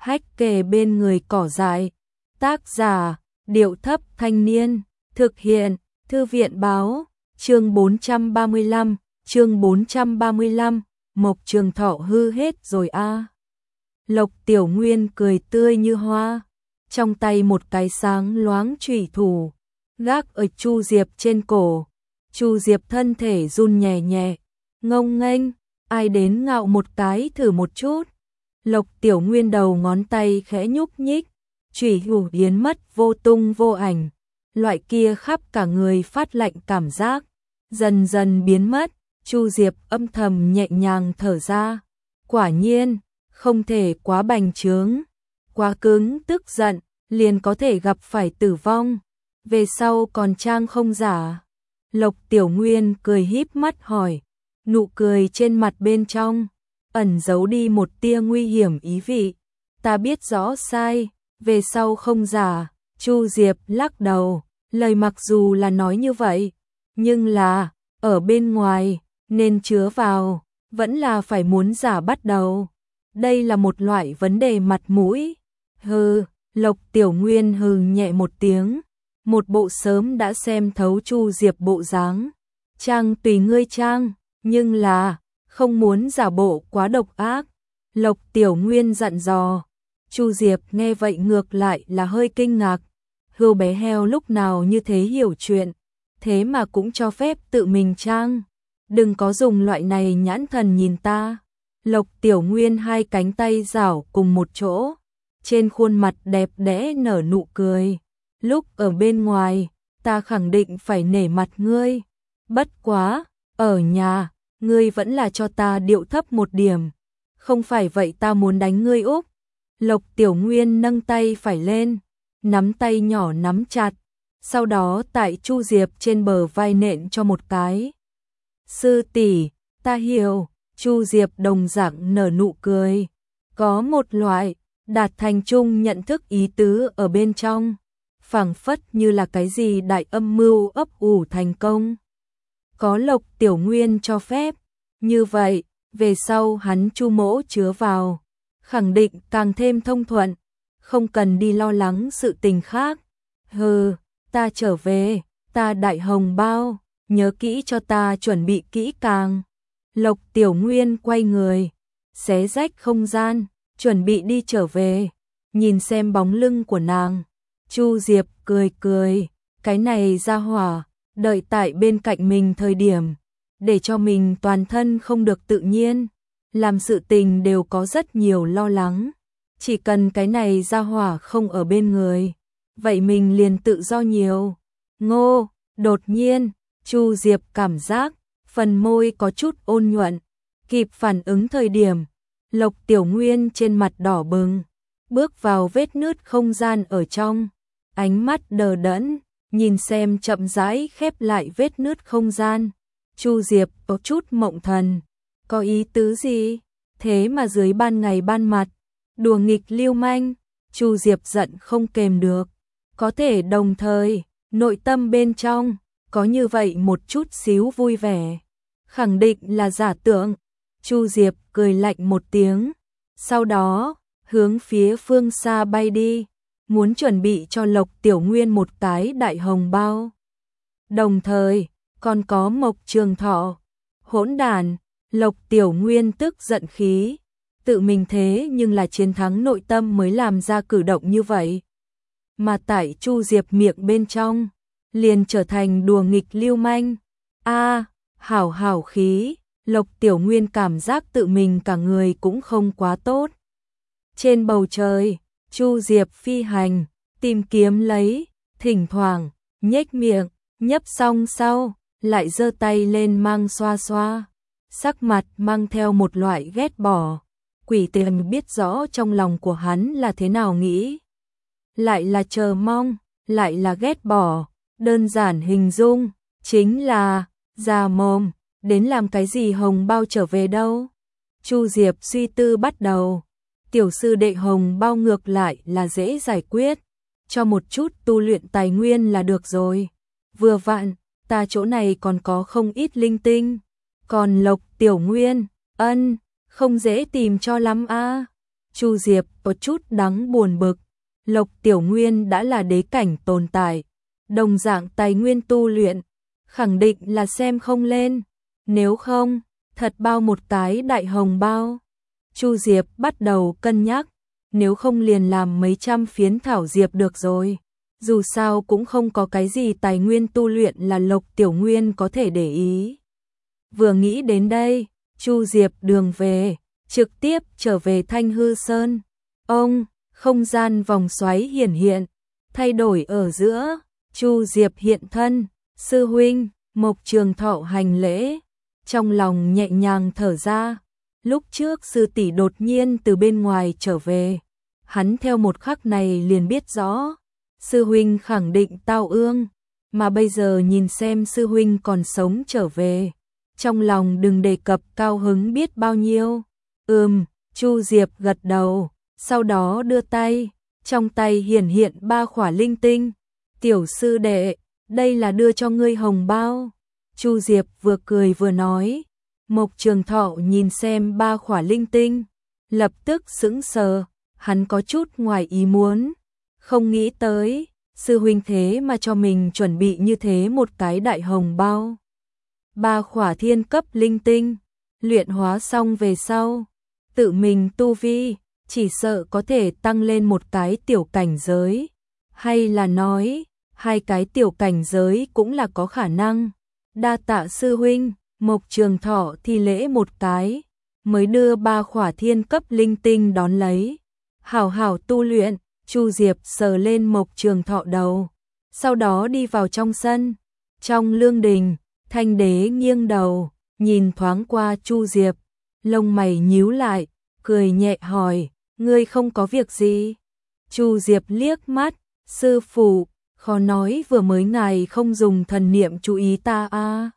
hách kề bên người cỏ dại. Tác giả, Điệu Thấp Thanh Niên. Thực hiện, Thư viện Báo. Chương 435, chương 435, Mộc Trường Thọ hư hết rồi a. Lộc Tiểu Nguyên cười tươi như hoa, trong tay một cái sáng loáng chủy thủ, gác ở Chu Diệp trên cổ. Chu Diệp thân thể run nhẹ nhẹ, ngông nghênh, ai đến ngạo một cái thử một chút. Lộc Tiểu Nguyên đầu ngón tay khẽ nhúc nhích, chủy thủ biến mất vô tung vô ảnh, loại kia khắp cả người phát lạnh cảm giác dần dần biến mất. Chu Diệp âm thầm nhẹ nhàng thở ra, quả nhiên không thể quá bành trướng, quá cứng tức giận liền có thể gặp phải tử vong, về sau còn trang không giả. Lộc Tiểu Nguyên cười híp mắt hỏi, nụ cười trên mặt bên trong ẩn giấu đi một tia nguy hiểm ý vị. Ta biết rõ sai, về sau không giả. Chu Diệp lắc đầu, lời mặc dù là nói như vậy, nhưng là ở bên ngoài nên chứa vào, vẫn là phải muốn giả bắt đầu. Đây là một loại vấn đề mặt mũi. Hừ, Lộc Tiểu Nguyên hừ nhẹ một tiếng, một bộ sớm đã xem thấu Chu Diệp bộ dáng. Trang tùy ngươi trang, nhưng là không muốn giả bộ quá độc ác. Lộc Tiểu Nguyên dặn dò. Chu Diệp nghe vậy ngược lại là hơi kinh ngạc. Hưu bé heo lúc nào như thế hiểu chuyện, thế mà cũng cho phép tự mình trang. Đừng có dùng loại này nhãn thần nhìn ta. Lộc Tiểu Nguyên hai cánh tay giảo cùng một chỗ, trên khuôn mặt đẹp đẽ nở nụ cười. Lúc ở bên ngoài, ta khẳng định phải nể mặt ngươi. Bất quá, ở nhà, ngươi vẫn là cho ta điệu thấp một điểm. Không phải vậy ta muốn đánh ngươi úp. Lộc Tiểu Nguyên nâng tay phải lên, nắm tay nhỏ nắm chặt, sau đó tại Chu Diệp trên bờ vai nện cho một cái. Sư tỷ, ta hiểu. Chu Diệp đồng dạng nở nụ cười, có một loại đạt thành chung nhận thức ý tứ ở bên trong, phảng phất như là cái gì đại âm mưu ấp ủ thành công. Có Lộc Tiểu Nguyên cho phép, như vậy, về sau hắn Chu mỗ chứa vào, khẳng định càng thêm thông thuận, không cần đi lo lắng sự tình khác. Hừ, ta trở về, ta đại hồng bao, nhớ kỹ cho ta chuẩn bị kỹ càng. Lộc Tiểu Nguyên quay người, xé rách không gian, chuẩn bị đi trở về. Nhìn xem bóng lưng của nàng, Chu Diệp cười cười, cái này ra hỏa, đợi tại bên cạnh mình thời điểm, để cho mình toàn thân không được tự nhiên, làm sự tình đều có rất nhiều lo lắng. Chỉ cần cái này ra hỏa không ở bên người, vậy mình liền tự do nhiều. Ngô, đột nhiên, Chu Diệp cảm giác phần môi có chút ôn nhuận, kịp phản ứng thời điểm, Lộc Tiểu Nguyên trên mặt đỏ bừng, bước vào vết nứt không gian ở trong, ánh mắt đờ đẫn, nhìn xem chậm rãi khép lại vết nứt không gian. Chu Diệp có chút mộng thần, có ý tứ gì? Thế mà dưới ban ngày ban mặt, đùa nghịch lưu manh. Chu Diệp giận không kềm được, có thể đồng thời, nội tâm bên trong có như vậy một chút xíu vui vẻ, khẳng định là giả tưởng. Chu Diệp cười lạnh một tiếng, sau đó hướng phía phương xa bay đi, muốn chuẩn bị cho Lộc Tiểu Nguyên một cái đại hồng bao. Đồng thời, còn có Mộc Trường Thọ. Hỗn đản, Lộc Tiểu Nguyên tức giận khí, tự mình thế nhưng là chiến thắng nội tâm mới làm ra cử động như vậy. Mà tại Chu Diệp miệng bên trong, liền trở thành đùa nghịch lưu manh. A, hảo hảo khí, Lộc Tiểu Nguyên cảm giác tự mình cả người cũng không quá tốt. Trên bầu trời, Chu Diệp phi hành, tìm kiếm lấy, thỉnh thoảng, nhếch miệng, nhấp xong sau, lại giơ tay lên mang xoa xoa. Sắc mặt mang theo một loại ghét bỏ, quỷ tiềm biết rõ trong lòng của hắn là thế nào nghĩ. Lại là chờ mong, lại là ghét bỏ, đơn giản hình dung, chính là, già mồm, đến làm cái gì hồng bao trở về đâu. Chu Diệp suy tư bắt đầu, tiểu sư đệ hồng bao ngược lại là dễ giải quyết, cho một chút tu luyện tài nguyên là được rồi. Vừa vặn, ta chỗ này còn có không ít linh tinh, còn Lộc Tiểu Nguyên, không dễ tìm cho lắm a. Chu Diệp có chút đáng buồn bực, Lộc Tiểu Nguyên đã là đế cảnh tồn tại, đồng dạng tài nguyên tu luyện, khẳng định là xem không lên, nếu không, thật bao một cái đại hồng bao. Chu Diệp bắt đầu cân nhắc, nếu không liền làm mấy trăm phiến thảo diệp được rồi. Dù sao cũng không có cái gì tài nguyên tu luyện là Lộc Tiểu Nguyên có thể để ý. Vừa nghĩ đến đây, Chu Diệp đường về, trực tiếp trở về Thanh Hư Sơn. Ông, không gian vòng xoáy hiển hiện, thay đổi ở giữa, Chu Diệp hiện thân, sư huynh, Mộc Trường Thọ hành lễ, trong lòng nhẹ nhàng thở ra. Lúc trước sư tỷ đột nhiên từ bên ngoài trở về, hắn theo một khắc này liền biết rõ, sư huynh khẳng định tao ương, mà bây giờ nhìn xem sư huynh còn sống trở về, trong lòng đừng đề cập cao hứng biết bao nhiêu. Chu Diệp gật đầu, sau đó đưa tay, trong tay hiển hiện 3 khỏa linh tinh. Tiểu sư đệ, đây là đưa cho ngươi hồng bao. Chu Diệp vừa cười vừa nói. Mộc Trường Thọ nhìn xem 3 khỏa linh tinh, lập tức sững sờ, hắn có chút ngoài ý muốn, không nghĩ tới, sư huynh thế mà cho mình chuẩn bị như thế một cái đại hồng bao. 3 khỏa thiên cấp linh tinh, luyện hóa xong về sau, tự mình tu vi, chỉ sợ có thể tăng lên một cái tiểu cảnh giới, hay là nói, 2 cái tiểu cảnh giới cũng là có khả năng. Đa tạ sư huynh. Mộc Trường Thọ thi lễ một cái, mới đưa 3 khỏa thiên cấp linh tinh đón lấy. Hảo hảo tu luyện, Chu Diệp sờ lên Mộc Trường Thọ đầu, sau đó đi vào trong sân. Trong lương đình, Thanh Đế nghiêng đầu, nhìn thoáng qua Chu Diệp, lông mày nhíu lại, cười nhẹ hỏi, ngươi không có việc gì? Chu Diệp liếc mắt, sư phụ, khó nói vừa mới ngài không dùng thần niệm chú ý ta a.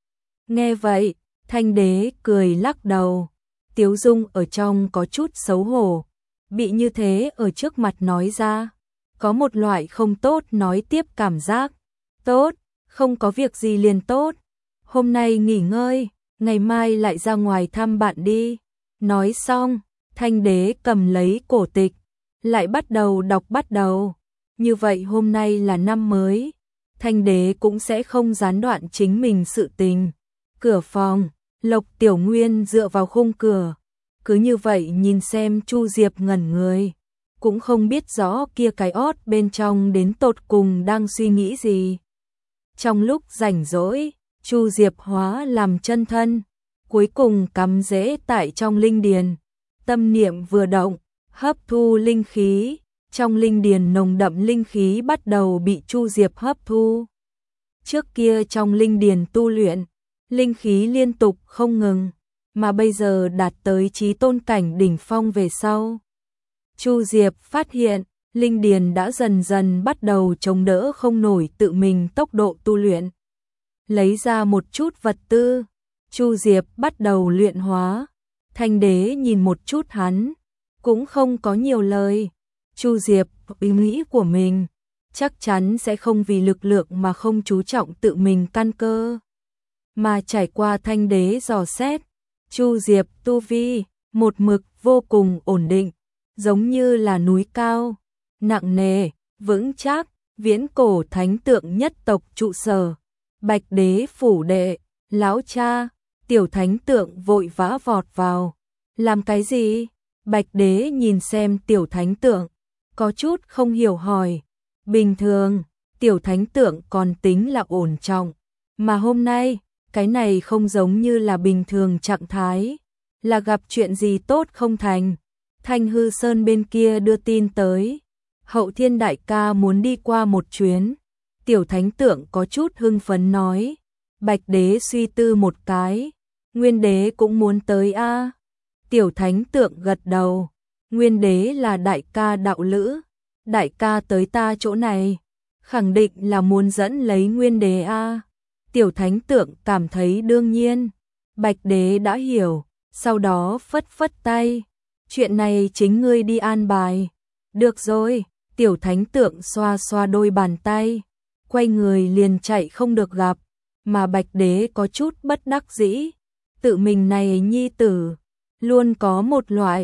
Nghe vậy, Thanh Đế cười lắc đầu, tiếu dung ở trong có chút xấu hổ, bị như thế ở trước mặt nói ra, có một loại không tốt nói tiếp cảm giác. Tốt, không có việc gì liền tốt, hôm nay nghỉ ngơi, ngày mai lại ra ngoài thăm bạn đi. Nói xong, Thanh Đế cầm lấy cổ tịch, lại bắt đầu đọc bắt đầu. Như vậy hôm nay là năm mới, Thanh Đế cũng sẽ không gián đoạn chính mình sự tình. Cửa phòng, Lộc Tiểu Nguyên dựa vào khung cửa, cứ như vậy nhìn xem Chu Diệp ngẩn người, cũng không biết rõ kia cái ót bên trong đến tột cùng đang suy nghĩ gì. Trong lúc rảnh rỗi, Chu Diệp hóa làm chân thân, cuối cùng cắm rễ tại trong linh điền, tâm niệm vừa động, hấp thu linh khí, trong linh điền nồng đậm linh khí bắt đầu bị Chu Diệp hấp thu. Trước kia trong linh điền tu luyện, linh khí liên tục không ngừng, mà bây giờ đạt tới chí tôn cảnh đỉnh phong về sau. Chu Diệp phát hiện, linh điền đã dần dần bắt đầu chống đỡ không nổi tự mình tốc độ tu luyện. Lấy ra một chút vật tư, Chu Diệp bắt đầu luyện hóa. Thanh Đế nhìn một chút hắn, cũng không có nhiều lời. Chu Diệp, ý nghĩ của mình, chắc chắn sẽ không vì lực lượng mà không chú trọng tự mình căn cơ. Mà trải qua Thanh Đế dò xét, Chu Diệp tu vi, một mực vô cùng ổn định, giống như là núi cao, nặng nề, vững chắc, viễn cổ thánh tượng nhất tộc trụ sở. Bạch Đế phủ đệ, lão cha, tiểu thánh tượng vội vã vọt vào. Làm cái gì? Bạch Đế nhìn xem tiểu thánh tượng, có chút không hiểu hỏi. Bình thường, tiểu thánh tượng còn tính là ổn trọng, mà hôm nay, cái này không giống như là bình thường trạng thái, là gặp chuyện gì tốt không thành. Thanh Hư Sơn bên kia đưa tin tới, Hậu Thiên đại ca muốn đi qua một chuyến. Tiểu thánh tượng có chút hưng phấn nói. Bạch Đế suy tư một cái, Nguyên Đế cũng muốn tới a. Tiểu thánh tượng gật đầu, Nguyên Đế là đại ca đạo lữ, đại ca tới ta chỗ này, khẳng định là muốn dẫn lấy Nguyên Đế a. Tiểu thánh tượng cảm thấy đương nhiên. Bạch Đế đã hiểu, sau đó phất phất tay, chuyện này chính ngươi đi an bài. Được rồi, tiểu thánh tượng xoa xoa đôi bàn tay, quay người liền chạy không được gặp, mà Bạch Đế có chút bất đắc dĩ, tự mình này nhi tử, luôn có một loại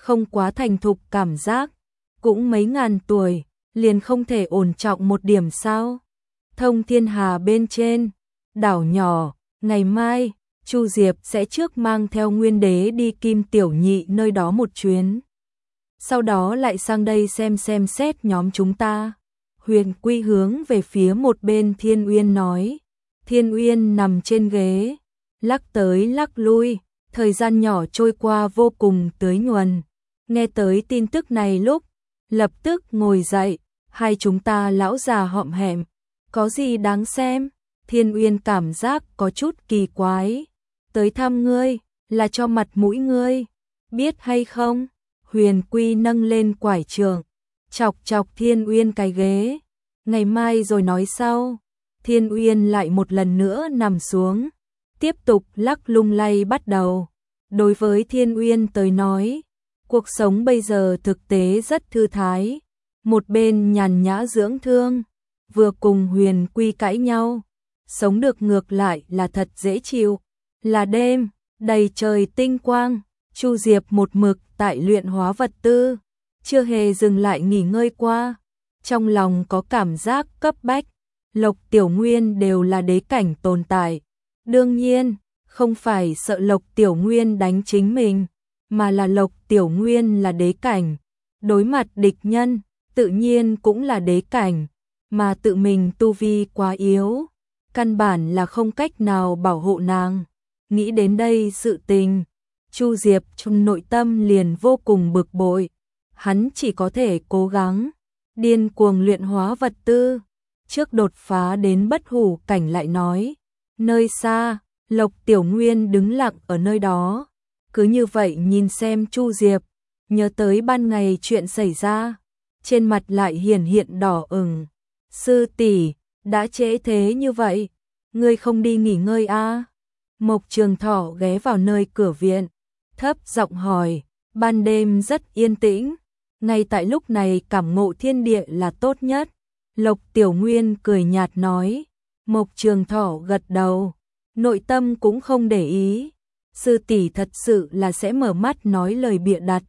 không quá thành thục cảm giác, cũng mấy ngàn tuổi, liền không thể ổn trọng một điểm sao? Thông thiên hà bên trên, đảo nhỏ, ngày mai, Chu Diệp sẽ trước mang theo Nguyên Đế đi Kim Tiểu Nhị nơi đó một chuyến. Sau đó lại sang đây xem xét nhóm chúng ta. Huyền Quy hướng về phía một bên Thiên Uyên nói. Thiên Uyên nằm trên ghế, lắc tới lắc lui, thời gian nhỏ trôi qua vô cùng tưới nhuần. Nghe tới tin tức này lúc, lập tức ngồi dậy, hai chúng ta lão già hõm hẹm, có gì đáng xem? Thiên Uyên cảm giác có chút kỳ quái. Tới thăm ngươi, là cho mặt mũi ngươi, biết hay không? Huyền Quy nâng lên quải trường, chọc chọc Thiên Uyên cái ghế. Ngày mai rồi nói sau. Thiên Uyên lại một lần nữa nằm xuống, tiếp tục lắc lung lay bắt đầu. Đối với Thiên Uyên tới nói, cuộc sống bây giờ thực tế rất thư thái. Một bên nhàn nhã dưỡng thương, vừa cùng Huyền Quy cãi nhau. Sống được ngược lại là thật dễ chịu. Là đêm, đầy trời tinh quang, Chu Diệp một mực tại luyện hóa vật tư, chưa hề dừng lại nghỉ ngơi qua. Trong lòng có cảm giác cấp bách, Lộc Tiểu Nguyên đều là đế cảnh tồn tại. Đương nhiên, không phải sợ Lộc Tiểu Nguyên đánh chính mình, mà là Lộc Tiểu Nguyên là đế cảnh. Đối mặt địch nhân, tự nhiên cũng là đế cảnh, mà tự mình tu vi quá yếu, căn bản là không cách nào bảo hộ nàng. Nghĩ đến đây sự tình, Chu Diệp trong nội tâm liền vô cùng bực bội. Hắn chỉ có thể cố gắng điên cuồng luyện hóa vật tư. Trước đột phá đến bất hủ cảnh lại nói. Nơi xa, Lộc Tiểu Nguyên đứng lặng ở nơi đó. Cứ như vậy nhìn xem Chu Diệp, nhớ tới ban ngày chuyện xảy ra. Trên mặt lại hiển hiện đỏ ửng. Sư tỷ, đã trễ thế như vậy, ngươi không đi nghỉ ngơi à? Mộc Trường Thọ ghé vào nơi cửa viện, thấp giọng hỏi. Ban đêm rất yên tĩnh, ngay tại lúc này cảm ngộ thiên địa là tốt nhất. Lộc Tiểu Nguyên cười nhạt nói. Mộc Trường Thọ gật đầu, nội tâm cũng không để ý. Sư tỷ thật sự là sẽ mở mắt nói lời bịa đặt.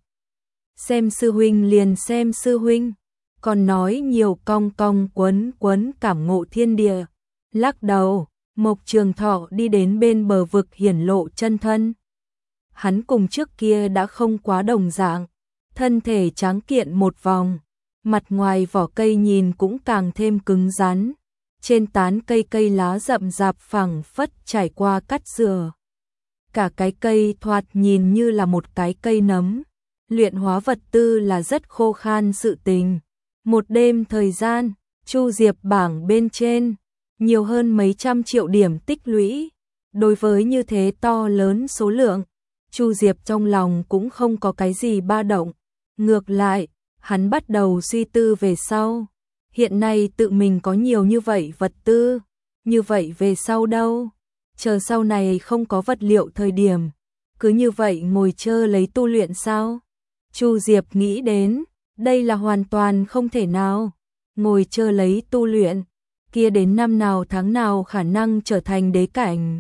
Xem sư huynh liền xem sư huynh, còn nói nhiều cong cong quấn quấn cảm ngộ thiên địa. Lắc đầu, Mộc Trường Thọ đi đến bên bờ vực hiển lộ chân thân. Hắn cùng trước kia đã không quá đồng dạng, thân thể tráng kiện một vòng, mặt ngoài vỏ cây nhìn cũng càng thêm cứng rắn. Trên tán cây lá rậm rạp phẳng phất trải qua cắt rửa. Cả cái cây thoạt nhìn như là một cái cây nấm. Luyện hóa vật tư là rất khô khan sự tình. Một đêm thời gian, Chu Diệp bảng bên trên, nhiều hơn mấy trăm triệu điểm tích lũy. Đối với như thế to lớn số lượng, Chu Diệp trong lòng cũng không có cái gì ba động. Ngược lại, hắn bắt đầu suy tư về sau. Hiện nay tự mình có nhiều như vậy vật tư, như vậy về sau đâu? Chờ sau này không có vật liệu thời điểm, cứ như vậy ngồi chơi lấy tu luyện sao? Chu Diệp nghĩ đến, đây là hoàn toàn không thể nào. Ngồi chơi lấy tu luyện, kia đến năm nào tháng nào khả năng trở thành đế cảnh?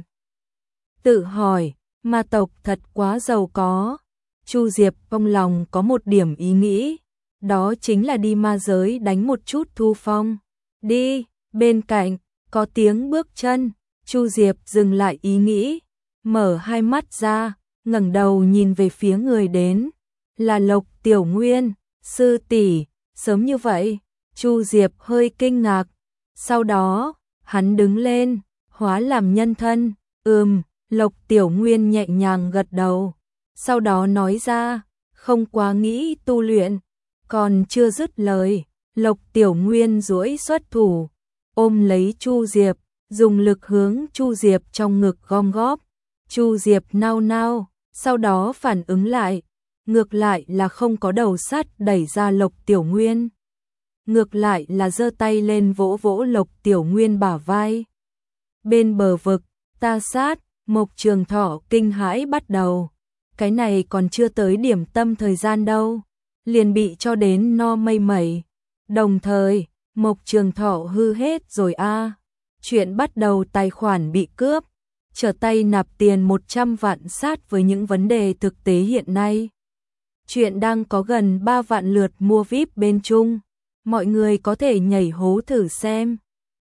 Tự hỏi, ma tộc thật quá giàu có. Chu Diệp trong lòng có một điểm ý nghĩ, đó chính là đi ma giới đánh một chút thu phong. Đi, bên cạnh, có tiếng bước chân, Chu Diệp dừng lại ý nghĩ, mở hai mắt ra, ngẩng đầu nhìn về phía người đến. Là Lộc Tiểu Nguyên, sư tỷ, sớm như vậy? Chu Diệp hơi kinh ngạc, sau đó, hắn đứng lên, hóa làm nhân thân. Lộc Tiểu Nguyên nhẹ nhàng gật đầu, sau đó nói ra, không quá nghĩ tu luyện. Còn chưa dứt lời, Lộc Tiểu Nguyên duỗi xuất thủ, ôm lấy Chu Diệp, dùng lực hướng Chu Diệp trong ngực gom góp. Chu Diệp nao nao, sau đó phản ứng lại, ngược lại là không có đầu sắt đẩy ra Lộc Tiểu Nguyên. Ngược lại là giơ tay lên vỗ vỗ Lộc Tiểu Nguyên bả vai. Bên bờ vực, ta sát, Mộc Trường Thọ kinh hãi bắt đầu. Cái này còn chưa tới điểm tâm thời gian đâu, liền bị cho đến no mây mẩy. Đồng thời, Mộc Trường Thọ hư hết rồi a. Chuyện bắt đầu tài khoản bị cướp, trở tay nạp tiền 100 vạn sát với những vấn đề thực tế hiện nay. Chuyện đang có gần 3 vạn lượt mua VIP bên Trung. Mọi người có thể nhảy hố thử xem.